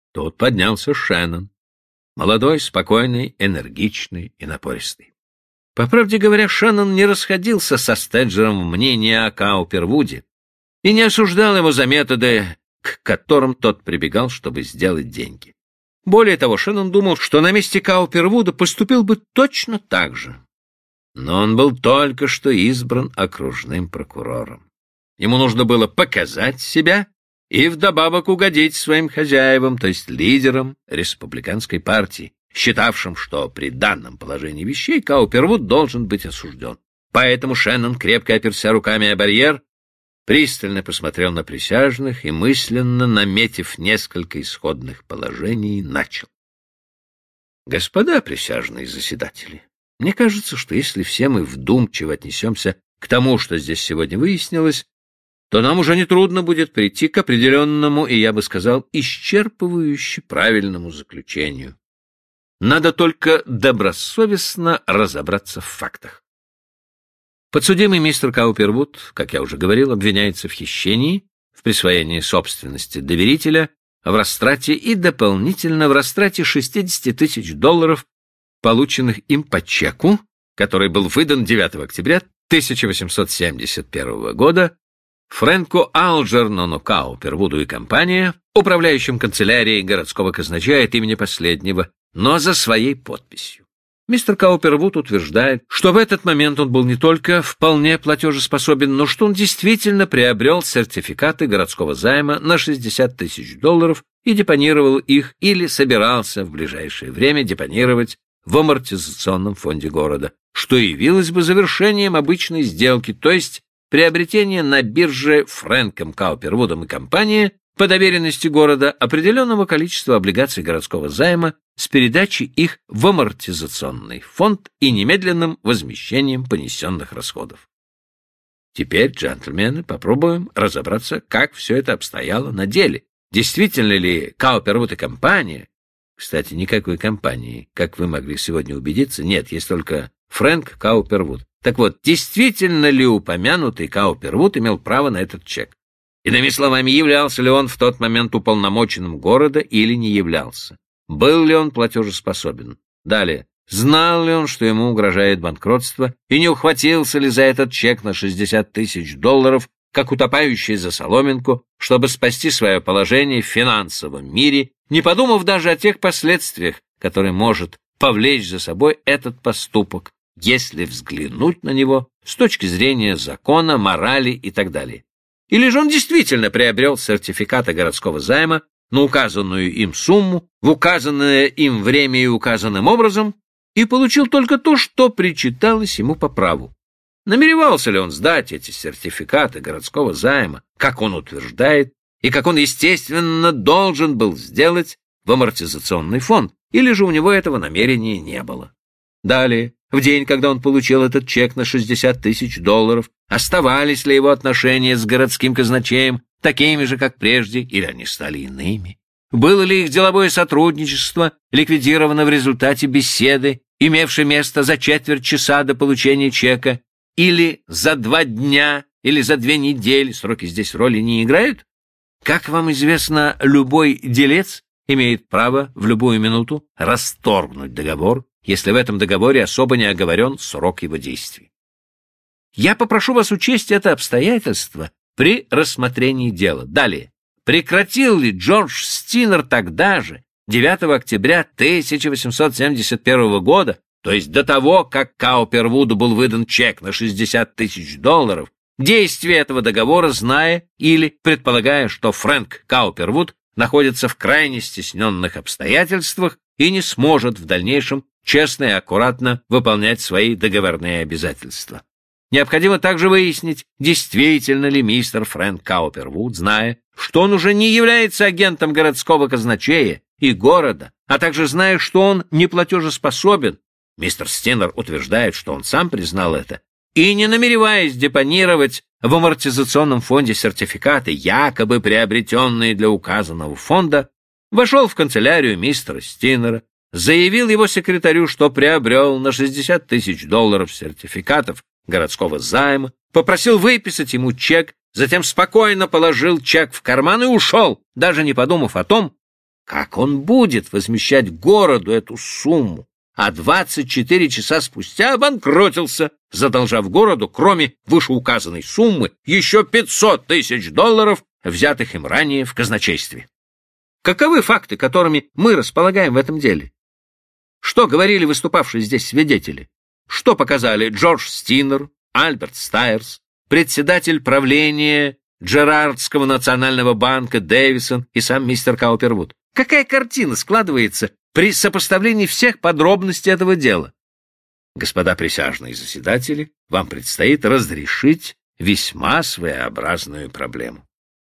Тут поднялся Шеннон, молодой, спокойный, энергичный и напористый. По правде говоря, Шеннон не расходился со Стеджером в мнении о Каупервуде и не осуждал его за методы, к которым тот прибегал, чтобы сделать деньги. Более того, Шеннон думал, что на месте Каупервуда поступил бы точно так же. Но он был только что избран окружным прокурором. Ему нужно было показать себя и вдобавок угодить своим хозяевам, то есть лидерам республиканской партии, считавшим, что при данном положении вещей Каупервуд должен быть осужден. Поэтому Шеннон, крепко оперся руками о барьер, пристально посмотрел на присяжных и, мысленно наметив несколько исходных положений, начал. Господа присяжные заседатели, мне кажется, что если все мы вдумчиво отнесемся к тому, что здесь сегодня выяснилось, то нам уже нетрудно будет прийти к определенному и, я бы сказал, исчерпывающе правильному заключению. Надо только добросовестно разобраться в фактах. Подсудимый мистер Каупервуд, как я уже говорил, обвиняется в хищении, в присвоении собственности доверителя, в растрате и дополнительно в растрате $60 000, полученных им по чеку, который был выдан 9 октября 1871 года Фрэнку Алджернону Каупервуду и компания, управляющим канцелярией городского казначея от имени последнего, но за своей подписью. Мистер Каупервуд утверждает, что в этот момент он был не только вполне платежеспособен, но что он действительно приобрел сертификаты городского займа на $60 000 и депонировал их или собирался в ближайшее время депонировать в амортизационном фонде города, что явилось бы завершением обычной сделки, то есть приобретение на бирже Фрэнком Каупервудом и компанией по доверенности города определенного количества облигаций городского займа с передачей их в амортизационный фонд и немедленным возмещением понесенных расходов. Теперь, джентльмены, попробуем разобраться, как все это обстояло на деле. Действительно ли Каупервуд и компания, кстати, никакой компании, как вы могли сегодня убедиться, нет, есть только Фрэнк Каупервуд. Так вот, действительно ли упомянутый Каупервуд имел право на этот чек? Иными словами, являлся ли он в тот момент уполномоченным города или не являлся? Был ли он платежеспособен? Далее, знал ли он, что ему угрожает банкротство, и не ухватился ли за этот чек на $60 000, как утопающий за соломинку, чтобы спасти свое положение в финансовом мире, не подумав даже о тех последствиях, которые может повлечь за собой этот поступок, если взглянуть на него с точки зрения закона, морали и так далее. Или же он действительно приобрел сертификаты городского займа на указанную им сумму, в указанное им время и указанным образом, и получил только то, что причиталось ему по праву. Намеревался ли он сдать эти сертификаты городского займа, как он утверждает, и как он, естественно, должен был сделать в амортизационный фонд, или же у него этого намерения не было? Далее, в день, когда он получил этот чек на $60 000, оставались ли его отношения с городским казначеем такими же, как прежде, или они стали иными? Было ли их деловое сотрудничество ликвидировано в результате беседы, имевшей место за четверть часа до получения чека, или за 2 дня, или за 2 недели? Сроки здесь роли не играют? Как вам известно, любой делец имеет право в любую минуту расторгнуть договор, если в этом договоре особо не оговорен срок его действий. Я попрошу вас учесть это обстоятельство при рассмотрении дела. Далее. Прекратил ли Джордж Стинер тогда же, 9 октября 1871 года, то есть до того, как Каупервуду был выдан чек на $60 000, действие этого договора, зная или предполагая, что Фрэнк Каупервуд находится в крайне стесненных обстоятельствах и не сможет в дальнейшем честно и аккуратно выполнять свои договорные обязательства. Необходимо также выяснить, действительно ли мистер Фрэнк Каупервуд, зная, что он уже не является агентом городского казначея и города, а также зная, что он неплатежеспособен, мистер Стинер утверждает, что он сам признал это, и не намереваясь депонировать в амортизационном фонде сертификаты, якобы приобретенные для указанного фонда, вошел в канцелярию мистера Стинера, заявил его секретарю, что приобрел на $60 000 сертификатов городского займа, попросил выписать ему чек, затем спокойно положил чек в карман и ушел, даже не подумав о том, как он будет возмещать городу эту сумму? А 24 часа спустя обанкротился, задолжав городу, кроме вышеуказанной суммы, еще $500 000, взятых им ранее в казначействе. Каковы факты, которыми мы располагаем в этом деле? Что говорили выступавшие здесь свидетели? Что показали Джордж Стинер, Альберт Стайерс, председатель правления Джерардского национального банка Дэвисон и сам мистер Каупервуд? Какая картина складывается при сопоставлении всех подробностей этого дела? Господа присяжные заседатели, вам предстоит разрешить весьма своеобразную проблему.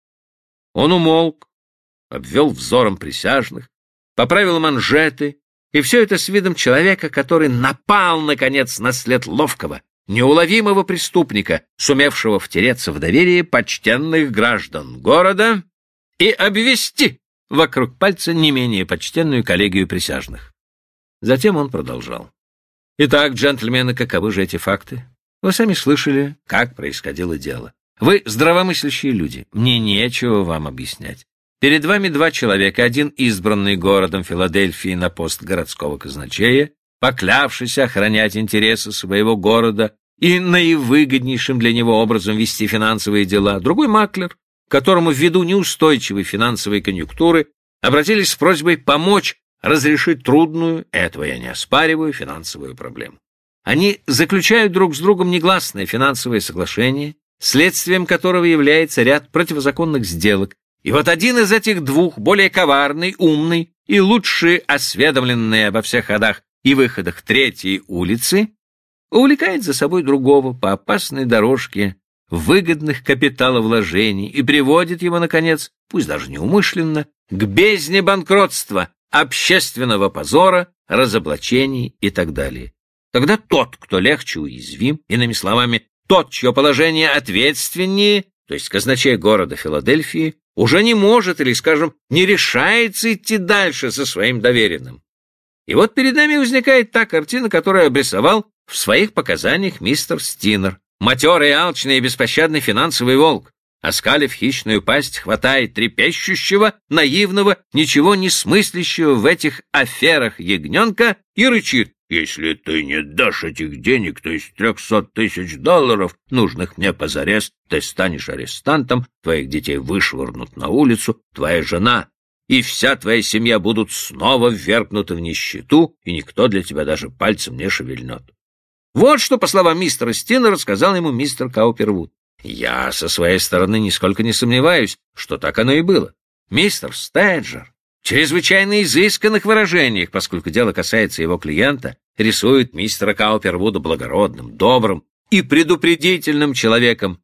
Он умолк, обвел взором присяжных, поправил манжеты, и все это с видом человека, который напал, наконец, на след ловкого, неуловимого преступника, сумевшего втереться в доверие почтенных граждан города и обвести вокруг пальца не менее почтенную коллегию присяжных. Затем он продолжал. Итак, джентльмены, каковы же эти факты? Вы сами слышали, как происходило дело. Вы здравомыслящие люди, мне нечего вам объяснять. Перед вами два человека, один избранный городом Филадельфии на пост городского казначея, поклявшийся охранять интересы своего города и наивыгоднейшим для него образом вести финансовые дела, другой маклер, которому ввиду неустойчивой финансовой конъюнктуры обратились с просьбой помочь разрешить трудную, этого я не оспариваю, финансовую проблему. Они заключают друг с другом негласное финансовое соглашение, следствием которого является ряд противозаконных сделок. И вот один из этих двух, более коварный, умный и лучше осведомленный обо всех ходах и выходах Третьей улицы, увлекает за собой другого по опасной дорожке выгодных капиталовложений и приводит его, наконец, пусть даже неумышленно, к бездне банкротства, общественного позора, разоблачений и так далее. Тогда тот, кто легче уязвим, иными словами, тот, чье положение ответственнее, то есть казначей города Филадельфии, уже не может или, скажем, не решается идти дальше со своим доверенным. И вот перед нами возникает та картина, которую обрисовал в своих показаниях мистер Стинер. Матерый, алчный и беспощадный финансовый волк, оскалив хищную пасть, хватает трепещущего, наивного, ничего не смыслящего в этих аферах ягненка и рычит: «Если ты не дашь этих денег, то из $300 000, нужных мне позарез, ты станешь арестантом, твоих детей вышвырнут на улицу, твоя жена и вся твоя семья будут снова ввергнуты в нищету, и никто для тебя даже пальцем не шевельнет». Вот что, по словам мистера Стинера, сказал ему мистер Каупервуд. Я, со своей стороны, нисколько не сомневаюсь, что так оно и было. Мистер Стейджер в чрезвычайно изысканных выражениях, поскольку дело касается его клиента, рисует мистера Каупервуда благородным, добрым и предупредительным человеком,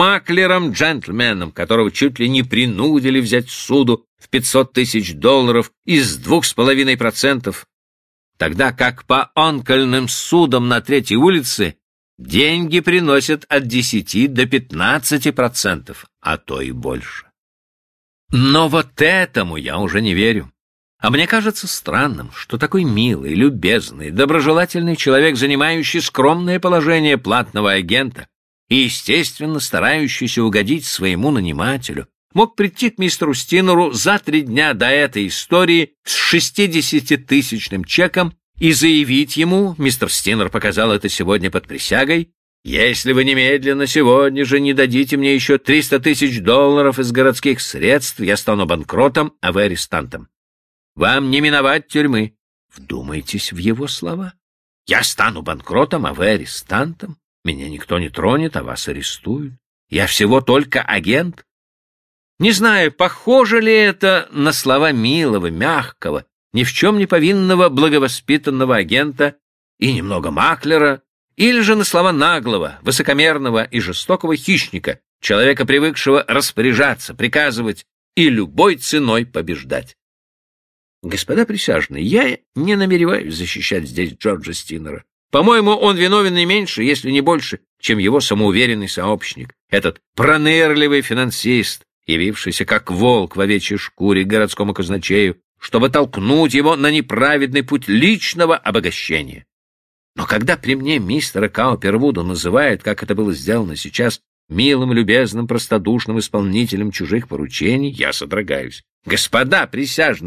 маклером-джентльменом, которого чуть ли не принудили взять суду в $500 000 из 2,5%, тогда как по онкольным судам на Третьей улице деньги приносят от 10 до 15%, а то и больше. Но вот этому я уже не верю. А мне кажется странным, что такой милый, любезный, доброжелательный человек, занимающий скромное положение платного агента и, естественно, старающийся угодить своему нанимателю, мог прийти к мистеру Стинеру за 3 дня до этой истории с 60-тысячным чеком и заявить ему, мистер Стинер показал это сегодня под присягой: «Если вы немедленно сегодня же не дадите мне еще $300 000 из городских средств, я стану банкротом, а вы арестантом. Вам не миновать тюрьмы». Вдумайтесь в его слова. «Я стану банкротом, а вы арестантом. Меня никто не тронет, а вас арестуют. Я всего только агент». Не знаю, похоже ли это на слова милого, мягкого, ни в чем не повинного благовоспитанного агента и немного маклера, или же на слова наглого, высокомерного и жестокого хищника, человека, привыкшего распоряжаться, приказывать и любой ценой побеждать. Господа присяжные, я не намереваюсь защищать здесь Джорджа Стинера. По-моему, он виновен не меньше, если не больше, чем его самоуверенный сообщник, этот пронырливый финансист, явившийся как волк в овечьей шкуре к городскому казначею, чтобы толкнуть его на неправедный путь личного обогащения. Но когда при мне мистера Каупервуда называют, как это было сделано сейчас, милым, любезным, простодушным исполнителем чужих поручений, я содрогаюсь. Господа присяжные,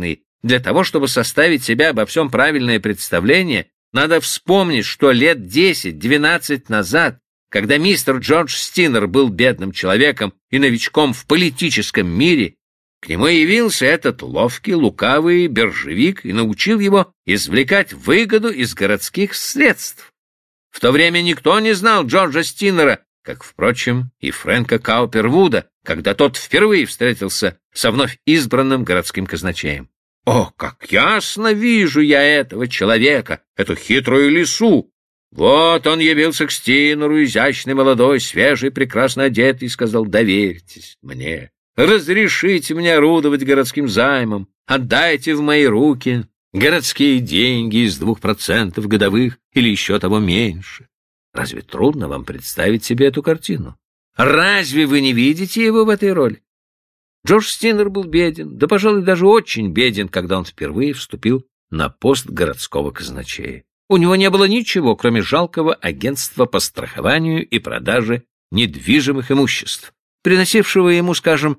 Для того, чтобы составить себе обо всем правильное представление, надо вспомнить, что лет 10-12 назад, когда мистер Джордж Стинер был бедным человеком и новичком в политическом мире, к нему явился этот ловкий, лукавый биржевик и научил его извлекать выгоду из городских средств. В то время никто не знал Джорджа Стинера, как, впрочем, и Фрэнка Каупервуда, когда тот впервые встретился со вновь избранным городским казначеем. О, как ясно вижу я этого человека, эту хитрую лису! Вот он явился к Стинеру, изящный, молодой, свежий, прекрасно одетый, и сказал: «Доверьтесь мне, разрешите мне орудовать городским займом, отдайте в мои руки городские деньги из 2% годовых или еще того меньше». Разве трудно вам представить себе эту картину? Разве вы не видите его в этой роли? Джордж Стинер был беден, да, пожалуй, даже очень беден, когда он впервые вступил на пост городского казначея. У него не было ничего, кроме жалкого агентства по страхованию и продаже недвижимых имуществ, приносившего ему, скажем,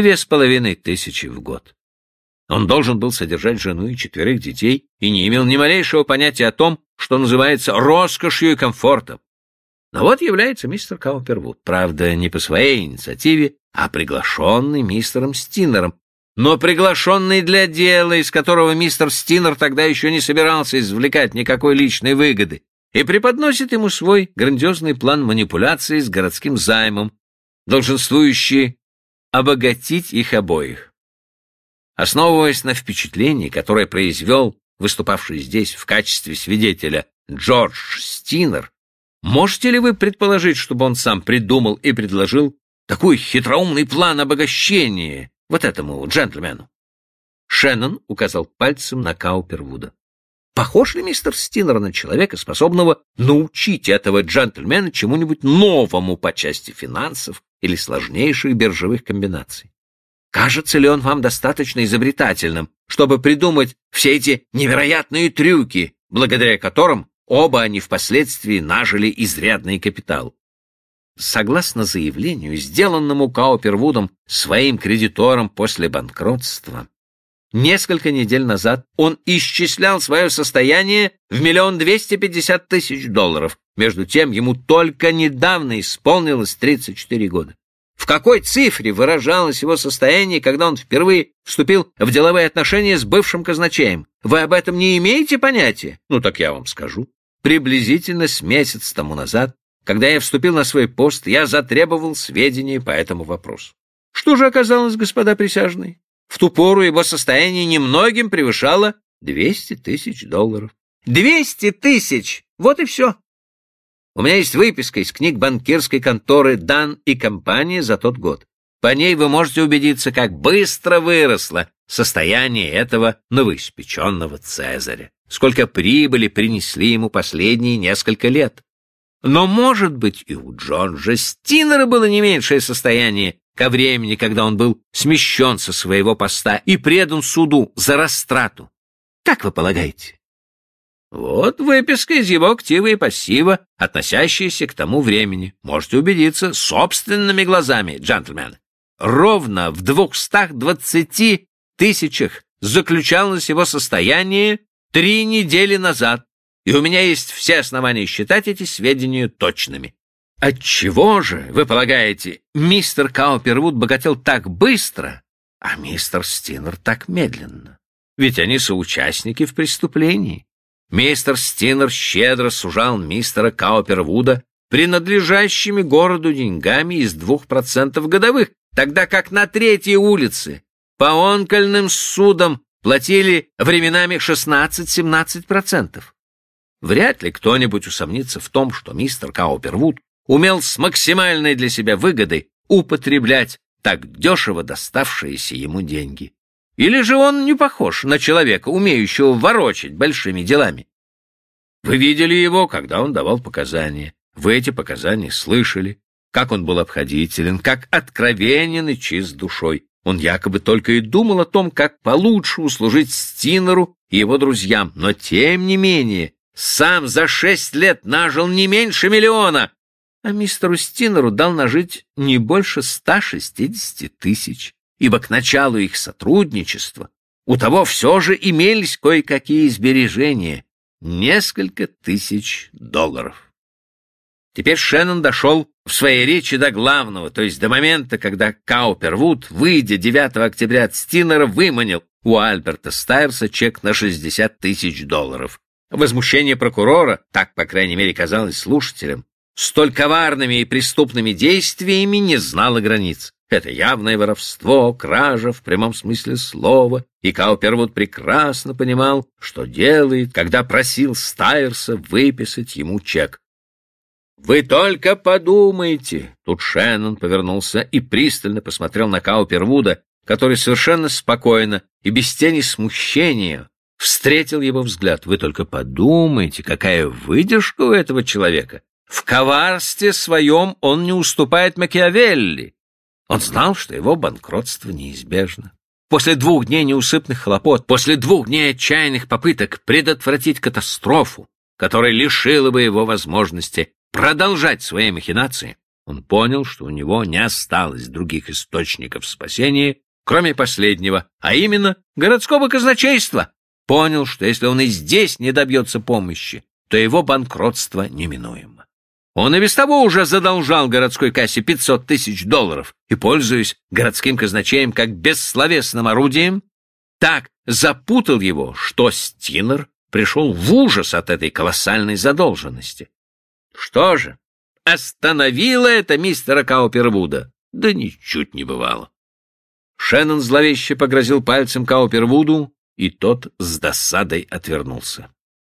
2500 в год. Он должен был содержать жену и 4 детей и не имел ни малейшего понятия о том, что называется роскошью и комфортом. Но вот является мистер Каупервуд, правда, не по своей инициативе, а приглашенный мистером Стинером, но приглашенный для дела, из которого мистер Стинер тогда еще не собирался извлекать никакой личной выгоды, и преподносит ему свой грандиозный план манипуляции с городским займом, долженствующий обогатить их обоих. Основываясь на впечатлении, которое произвел выступавший здесь в качестве свидетеля Джордж Стинер, можете ли вы предположить, чтобы он сам придумал и предложил такой хитроумный план обогащения вот этому джентльмену? Шеннон указал пальцем на Каупервуда. Похож ли мистер Стинер на человека, способного научить этого джентльмена чему-нибудь новому по части финансов или сложнейших биржевых комбинаций? Кажется ли он вам достаточно изобретательным, чтобы придумать все эти невероятные трюки, благодаря которым оба они впоследствии нажили изрядный капитал? Согласно заявлению, сделанному Каупервудом своим кредитором после банкротства, несколько недель назад он исчислял свое состояние в $1 250 000. Между тем, ему только недавно исполнилось 34 года. В какой цифре выражалось его состояние, когда он впервые вступил в деловые отношения с бывшим казначеем? Вы об этом не имеете понятия? Ну так я вам скажу. Приблизительно с месяц тому назад, когда я вступил на свой пост, я затребовал сведения по этому вопросу. Что же оказалось, господа присяжные? В ту пору его состояние немногим превышало $200 000. 200 000! Вот и все. У меня есть выписка из книг банкирской конторы «Дан и компания» за тот год. По ней вы можете убедиться, как быстро выросло состояние этого новоиспеченного Цезаря, сколько прибыли принесли ему последние несколько лет. Но, может быть, и у Джорджа Стинера было не меньшее состояние ко времени, когда он был смещен со своего поста и предан суду за растрату. Как вы полагаете? Вот выписка из его актива и пассива, относящаяся к тому времени. Можете убедиться собственными глазами, джентльмен. Ровно в 220 000 заключалось его состояние 3 недели назад, и у меня есть все основания считать эти сведения точными. Отчего же, вы полагаете, мистер Каупервуд богател так быстро, а мистер Стинер так медленно? Ведь они соучастники в преступлении. Мистер Стинер щедро сужал мистера Каупервуда принадлежащими городу деньгами из 2% годовых, тогда как на 3-й улице по онкольным судам платили временами 16-17%. Вряд ли кто-нибудь усомнится в том, что мистер Каупервуд умел с максимальной для себя выгодой употреблять так дешево доставшиеся ему деньги. Или же он не похож на человека, умеющего ворочать большими делами? Вы видели его, когда он давал показания. Вы эти показания слышали, как он был обходителен, как откровенен и чист душой. Он якобы только и думал о том, как получше услужить Стинеру и его друзьям, но тем не менее сам за 6 лет нажил не меньше $1 000 000, а мистеру Стинеру дал нажить не больше 160 000, ибо к началу их сотрудничества у того все же имелись кое-какие сбережения — несколько тысяч долларов. Теперь Шеннон дошел в своей речи до главного, то есть до момента, когда Каупервуд, выйдя 9 октября от Стинера, выманил у Альберта Стайрса чек на 60 тысяч долларов. Возмущение прокурора, так, по крайней мере, казалось слушателям, столь коварными и преступными действиями не знало границ. Это явное воровство, кража в прямом смысле слова, и Каупервуд прекрасно понимал, что делает, когда просил Стайрса выписать ему чек. «Вы только подумайте!» Тут Шеннон повернулся и пристально посмотрел на Каупервуда, который совершенно спокойно и без тени смущения встретил его взгляд. «Вы только подумайте, какая выдержка у этого человека! В коварстве своем он не уступает Макиавелли!» Он знал, что его банкротство неизбежно. После 2 дней неусыпных хлопот, после 2 дней отчаянных попыток предотвратить катастрофу, которая лишила бы его возможности продолжать свои махинации, он понял, что у него не осталось других источников спасения, кроме последнего, а именно городского казначейства. Понял, что если он и здесь не добьется помощи, то его банкротство неминуемо. Он и без того уже задолжал городской кассе 500 тысяч долларов и, пользуясь городским казначеем как бессловесным орудием, так запутал его, что Стинер пришел в ужас от этой колоссальной задолженности. Что же, остановило это мистера Каупервуда? Да ничуть не бывало. Шеннон зловеще погрозил пальцем Каупервуду, и тот с досадой отвернулся.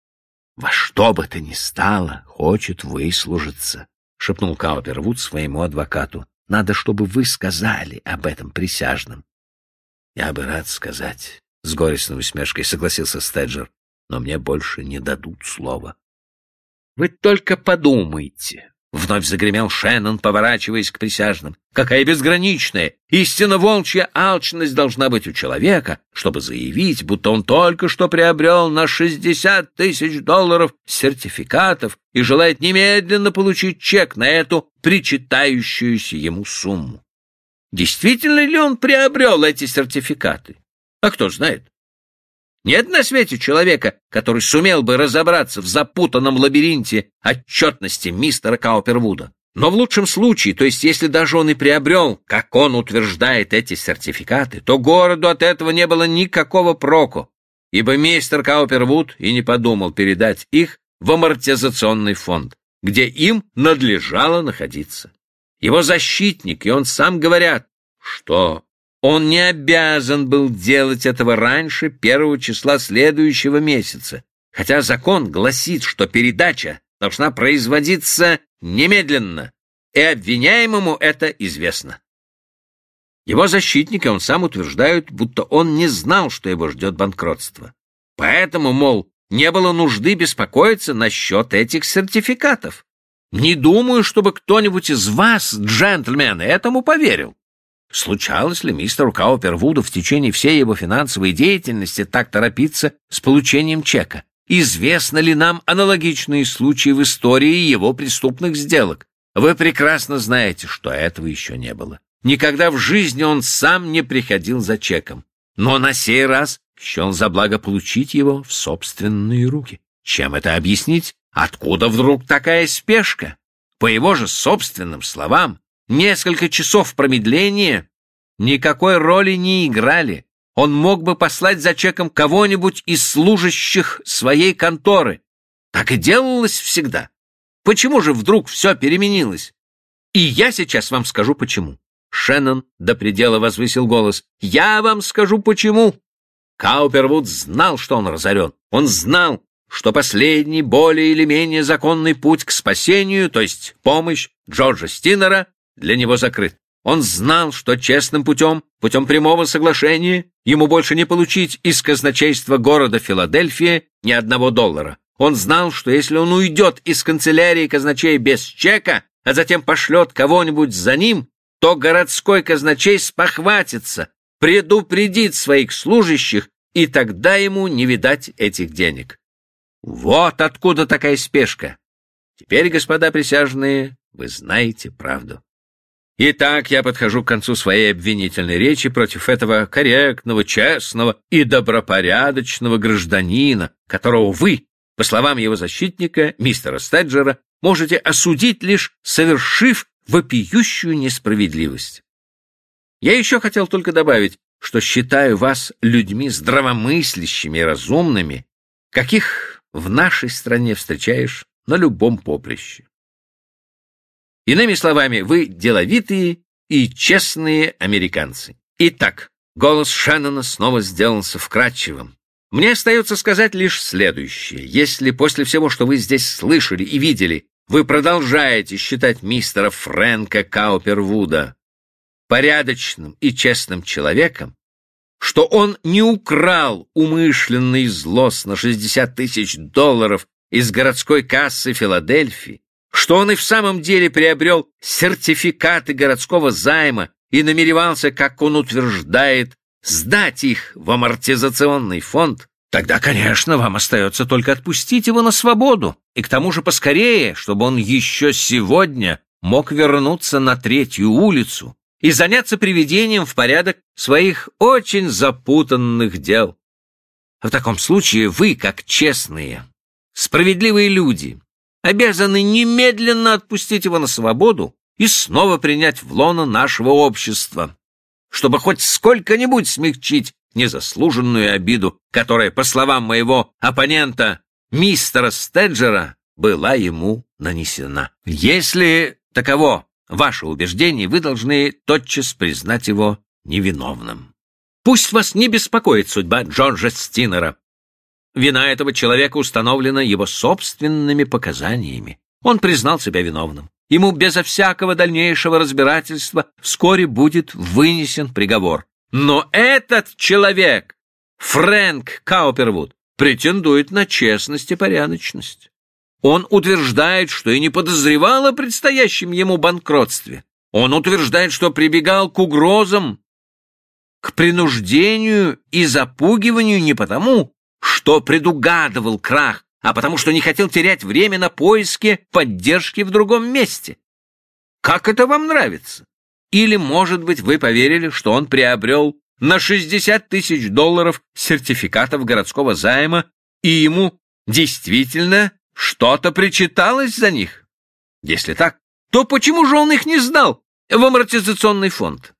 «Во что бы то ни стало, хочет выслужиться», — шепнул Каупервуд своему адвокату. «Надо, чтобы вы сказали об этом присяжным». «Я бы рад сказать», — с горестной усмешкой согласился Стеджер, «но мне больше не дадут слова». «Вы только подумайте», — вновь загремел Шеннон, поворачиваясь к присяжным, «какая безграничная, истинно волчья алчность должна быть у человека, чтобы заявить, будто он только что приобрел на 60 тысяч долларов сертификатов и желает немедленно получить чек на эту причитающуюся ему сумму. Действительно ли он приобрел эти сертификаты? А кто знает? Нет на свете человека, который сумел бы разобраться в запутанном лабиринте отчетности мистера Каупервуда. Но в лучшем случае, то есть если даже он и приобрел, как он утверждает, эти сертификаты, то городу от этого не было никакого проку, ибо мистер Каупервуд и не подумал передать их в амортизационный фонд, где им надлежало находиться. Его защитник и он сам говорят, что он не обязан был делать этого раньше 1 числа следующего месяца, хотя закон гласит, что передача должна производиться немедленно, и обвиняемому это известно. Его защитник и он сам утверждают, будто он не знал, что его ждет банкротство. Поэтому, мол, не было нужды беспокоиться насчет этих сертификатов. Не думаю, чтобы кто-нибудь из вас, джентльмены, этому поверил. Случалось ли мистеру Каупервуду в течение всей его финансовой деятельности так торопиться с получением чека? Известны ли нам аналогичные случаи в истории его преступных сделок? Вы прекрасно знаете, что этого еще не было. Никогда в жизни он сам не приходил за чеком. Но на сей раз счел за благо получить его в собственные руки. Чем это объяснить? Откуда вдруг такая спешка? По его же собственным словам, несколько часов промедления никакой роли не играли. Он мог бы послать за чеком кого-нибудь из служащих своей конторы. Так и делалось всегда. Почему же вдруг все переменилось? И я сейчас вам скажу почему. Шеннон до предела возвысил голос. Я вам скажу почему. Каупервуд знал, что он разорен. Он знал, что последний, более или менее законный путь к спасению, то есть помощь Джорджа Стинера, для него закрыт. Он знал, что честным путем, путем прямого соглашения, ему больше не получить из казначейства города Филадельфия ни $1. Он знал, что если он уйдет из канцелярии казначея без чека, а затем пошлет кого-нибудь за ним, то городской казначей спохватится, предупредит своих служащих, и тогда ему не видать этих денег. Вот откуда такая спешка. Теперь, господа присяжные, вы знаете правду. Итак, я подхожу к концу своей обвинительной речи против этого корректного, честного и добропорядочного гражданина, которого вы, по словам его защитника, мистера Стеджера, можете осудить, лишь совершив вопиющую несправедливость. Я еще хотел только добавить, что считаю вас людьми здравомыслящими и разумными, каких в нашей стране встречаешь на любом поприще. Иными словами, вы деловитые и честные американцы. Итак, голос Шеннона снова сделался вкрадчивым. Мне остается сказать лишь следующее. Если после всего, что вы здесь слышали и видели, вы продолжаете считать мистера Фрэнка Каупервуда порядочным и честным человеком, что он не украл умышленно и злостно $60 тысяч из городской кассы Филадельфии, что он и в самом деле приобрел сертификаты городского займа и намеревался, как он утверждает, сдать их в амортизационный фонд, тогда, конечно, вам остается только отпустить его на свободу, и к тому же поскорее, чтобы он еще сегодня мог вернуться на 3-ю улицу и заняться приведением в порядок своих очень запутанных дел. В таком случае вы, как честные, справедливые люди, обязаны немедленно отпустить его на свободу и снова принять в лоно нашего общества, чтобы хоть сколько-нибудь смягчить незаслуженную обиду, которая, по словам моего оппонента, мистера Стеджера, была ему нанесена. Если таково ваше убеждение, вы должны тотчас признать его невиновным. Пусть вас не беспокоит судьба Джорджа Стинера. Вина этого человека установлена его собственными показаниями. Он признал себя виновным. Ему безо всякого дальнейшего разбирательства вскоре будет вынесен приговор. Но этот человек, Фрэнк Каупервуд, претендует на честность и порядочность. Он утверждает, что и не подозревал о предстоящем ему банкротстве. Он утверждает, что прибегал к угрозам, к принуждению и запугиванию не потому, что предугадывал крах, а потому что не хотел терять время на поиски поддержки в другом месте. Как это вам нравится? Или, может быть, вы поверили, что он приобрел на $60 тысяч сертификатов городского займа, и ему действительно что-то причиталось за них? Если так, то почему же он их не сдал в амортизационный фонд?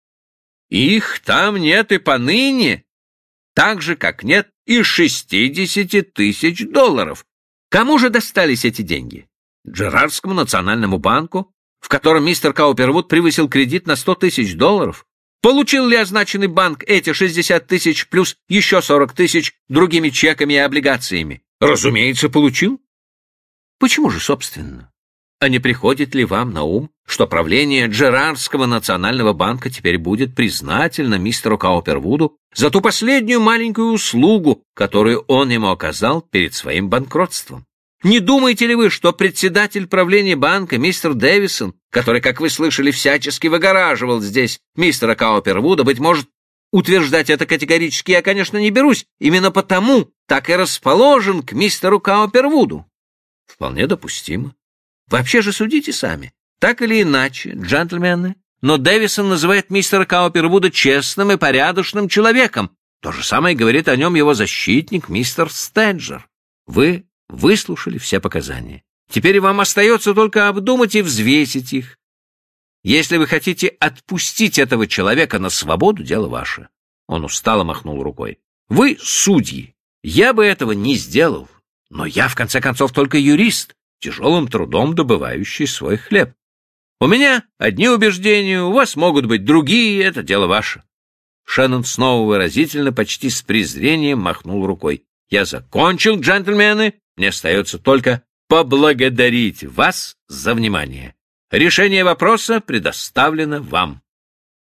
Их там нет и поныне, так же, как нет и $60 тысяч. Кому же достались эти деньги? Джерардскому национальному банку, в котором мистер Каупервуд превысил кредит на $100 тысяч? Получил ли означенный банк эти 60 тысяч плюс еще 40 тысяч другими чеками и облигациями? Разумеется, получил. Почему же, собственно? А не приходит ли вам на ум, что правление Джерардского национального банка теперь будет признательно мистеру Каупервуду за ту последнюю маленькую услугу, которую он ему оказал перед своим банкротством? Не думаете ли вы, что председатель правления банка, мистер Дэвисон, который, как вы слышали, всячески выгораживал здесь мистера Каупервуда, быть может, утверждать это категорически я, конечно, не берусь, именно потому так и расположен к мистеру Каупервуду? Вполне допустимо. Вообще же судите сами. Так или иначе, джентльмены, но Дэвисон называет мистера Каупервуда честным и порядочным человеком. То же самое говорит о нем его защитник, мистер Стеджер. Вы выслушали все показания. Теперь вам остается только обдумать и взвесить их. Если вы хотите отпустить этого человека на свободу, дело ваше. Он устало махнул рукой. Вы судьи. Я бы этого не сделал. Но я, в конце концов, только юрист, тяжелым трудом добывающий свой хлеб. У меня одни убеждения, у вас могут быть другие, это дело ваше. Шеннон снова выразительно, почти с презрением махнул рукой. Я закончил, джентльмены. Мне остается только поблагодарить вас за внимание. Решение вопроса предоставлено вам.